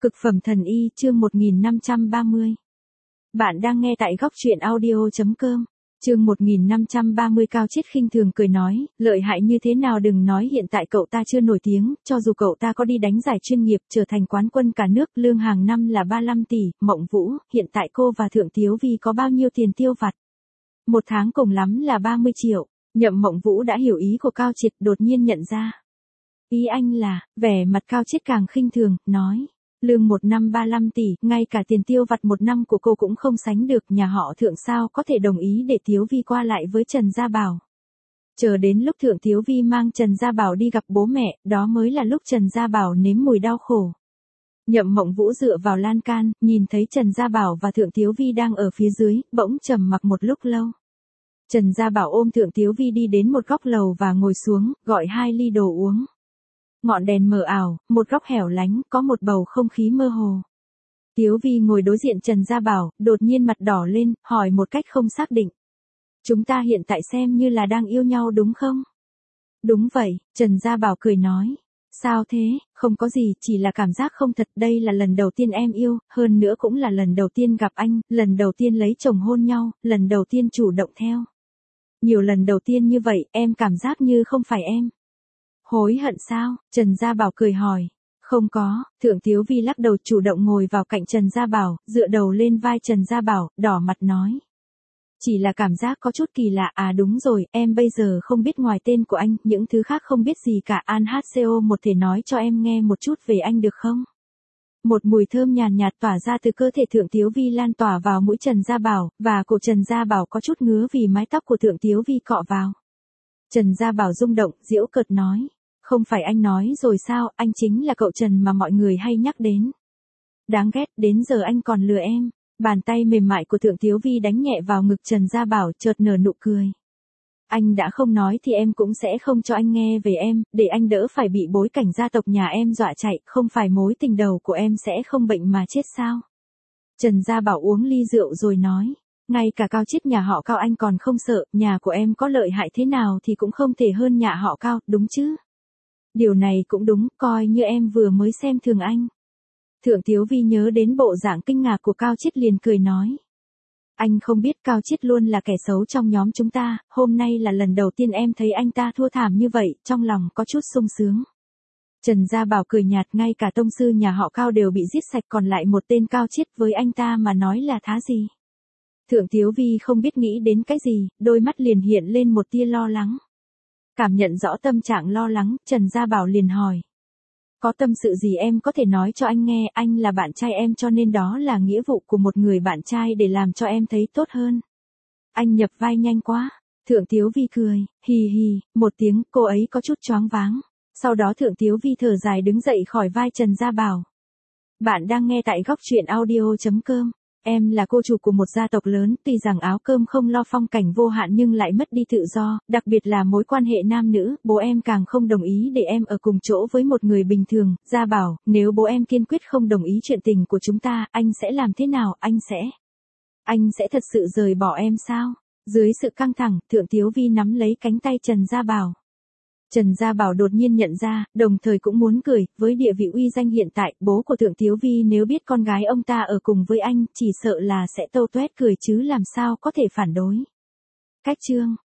Cực phẩm thần y chương 1530. Bạn đang nghe tại góc truyện audio.com. Chương 1530 Cao Chiết khinh thường cười nói, lợi hại như thế nào đừng nói hiện tại cậu ta chưa nổi tiếng, cho dù cậu ta có đi đánh giải chuyên nghiệp trở thành quán quân cả nước, lương hàng năm là 35 tỷ, Mộng Vũ, hiện tại cô và Thượng Tiếu Vi có bao nhiêu tiền tiêu vặt? Một tháng cùng lắm là 30 triệu. Nhậm Mộng Vũ đã hiểu ý của Cao Chiết, đột nhiên nhận ra. Ý anh là, vẻ mặt Cao Chiết càng khinh thường, nói. Lương một năm 35 tỷ, ngay cả tiền tiêu vặt một năm của cô cũng không sánh được, nhà họ Thượng sao có thể đồng ý để Tiếu Vi qua lại với Trần Gia Bảo. Chờ đến lúc Thượng Tiếu Vi mang Trần Gia Bảo đi gặp bố mẹ, đó mới là lúc Trần Gia Bảo nếm mùi đau khổ. Nhậm Mộng Vũ dựa vào lan can, nhìn thấy Trần Gia Bảo và Thượng Tiếu Vi đang ở phía dưới, bỗng trầm mặc một lúc lâu. Trần Gia Bảo ôm Thượng Tiếu Vi đi đến một góc lầu và ngồi xuống, gọi 2 ly đồ uống. Ngọn đèn mờ ảo, một góc hẻo lánh, có một bầu không khí mơ hồ. Tiếu Vi ngồi đối diện Trần Gia Bảo, đột nhiên mặt đỏ lên, hỏi một cách không xác định. Chúng ta hiện tại xem như là đang yêu nhau đúng không? Đúng vậy, Trần Gia Bảo cười nói. Sao thế, không có gì, chỉ là cảm giác không thật, đây là lần đầu tiên em yêu, hơn nữa cũng là lần đầu tiên gặp anh, lần đầu tiên lấy chồng hôn nhau, lần đầu tiên chủ động theo. Nhiều lần đầu tiên như vậy, em cảm giác như không phải em. Hối hận sao? Trần Gia Bảo cười hỏi. Không có, Thượng Tiếu Vi lắc đầu chủ động ngồi vào cạnh Trần Gia Bảo, dựa đầu lên vai Trần Gia Bảo, đỏ mặt nói. Chỉ là cảm giác có chút kỳ lạ, à đúng rồi, em bây giờ không biết ngoài tên của anh, những thứ khác không biết gì cả, An HCO một thể nói cho em nghe một chút về anh được không? Một mùi thơm nhàn nhạt tỏa ra từ cơ thể Thượng Tiếu Vi lan tỏa vào mũi Trần Gia Bảo, và cổ Trần Gia Bảo có chút ngứa vì mái tóc của Thượng Tiếu Vi cọ vào. Trần Gia Bảo rung động, giễu cợt nói. Không phải anh nói rồi sao, anh chính là cậu Trần mà mọi người hay nhắc đến. Đáng ghét, đến giờ anh còn lừa em. Bàn tay mềm mại của Thượng Tiếu Vi đánh nhẹ vào ngực Trần Gia Bảo, chợt nở nụ cười. Anh đã không nói thì em cũng sẽ không cho anh nghe về em, để anh đỡ phải bị bối cảnh gia tộc nhà em dọa chạy, không phải mối tình đầu của em sẽ không bệnh mà chết sao. Trần Gia Bảo uống ly rượu rồi nói. Ngay cả Cao Chiết nhà họ Cao anh còn không sợ, nhà của em có lợi hại thế nào thì cũng không thể hơn nhà họ Cao, đúng chứ? Điều này cũng đúng, coi như em vừa mới xem thường anh. Thượng Tiếu Vi nhớ đến bộ dạng kinh ngạc của Cao Chiết liền cười nói. Anh không biết Cao Chiết luôn là kẻ xấu trong nhóm chúng ta, hôm nay là lần đầu tiên em thấy anh ta thua thảm như vậy, trong lòng có chút sung sướng. Trần Gia Bảo cười nhạt, ngay cả tông sư nhà họ Cao đều bị giết sạch, còn lại một tên Cao Chiết với anh ta mà nói là thá gì. Thượng Tiếu Vi không biết nghĩ đến cái gì, đôi mắt liền hiện lên một tia lo lắng. Cảm nhận rõ tâm trạng lo lắng, Trần Gia Bảo liền hỏi. Có tâm sự gì em có thể nói cho anh nghe, anh là bạn trai em cho nên đó là nghĩa vụ của một người bạn trai để làm cho em thấy tốt hơn. Anh nhập vai nhanh quá. Thượng Tiếu Vi cười, hì hì, một tiếng, cô ấy có chút choáng váng. Sau đó Thượng Tiếu Vi thở dài đứng dậy khỏi vai Trần Gia Bảo. Bạn đang nghe tại góc truyện audio.com. Em là cô chủ của một gia tộc lớn, tuy rằng áo cơm không lo phong cảnh vô hạn nhưng lại mất đi tự do, đặc biệt là mối quan hệ nam nữ, bố em càng không đồng ý để em ở cùng chỗ với một người bình thường. Gia Bảo, nếu bố em kiên quyết không đồng ý chuyện tình của chúng ta, anh sẽ làm thế nào, Anh sẽ thật sự rời bỏ em sao? Dưới sự căng thẳng, Thượng Tiếu Vi nắm lấy cánh tay Trần Gia Bảo. Trần Gia Bảo đột nhiên nhận ra, đồng thời cũng muốn cười, với địa vị uy danh hiện tại, bố của Thượng Tiếu Vi nếu biết con gái ông ta ở cùng với anh, chỉ sợ là sẽ tâu tuét cười chứ làm sao có thể phản đối. Cách chương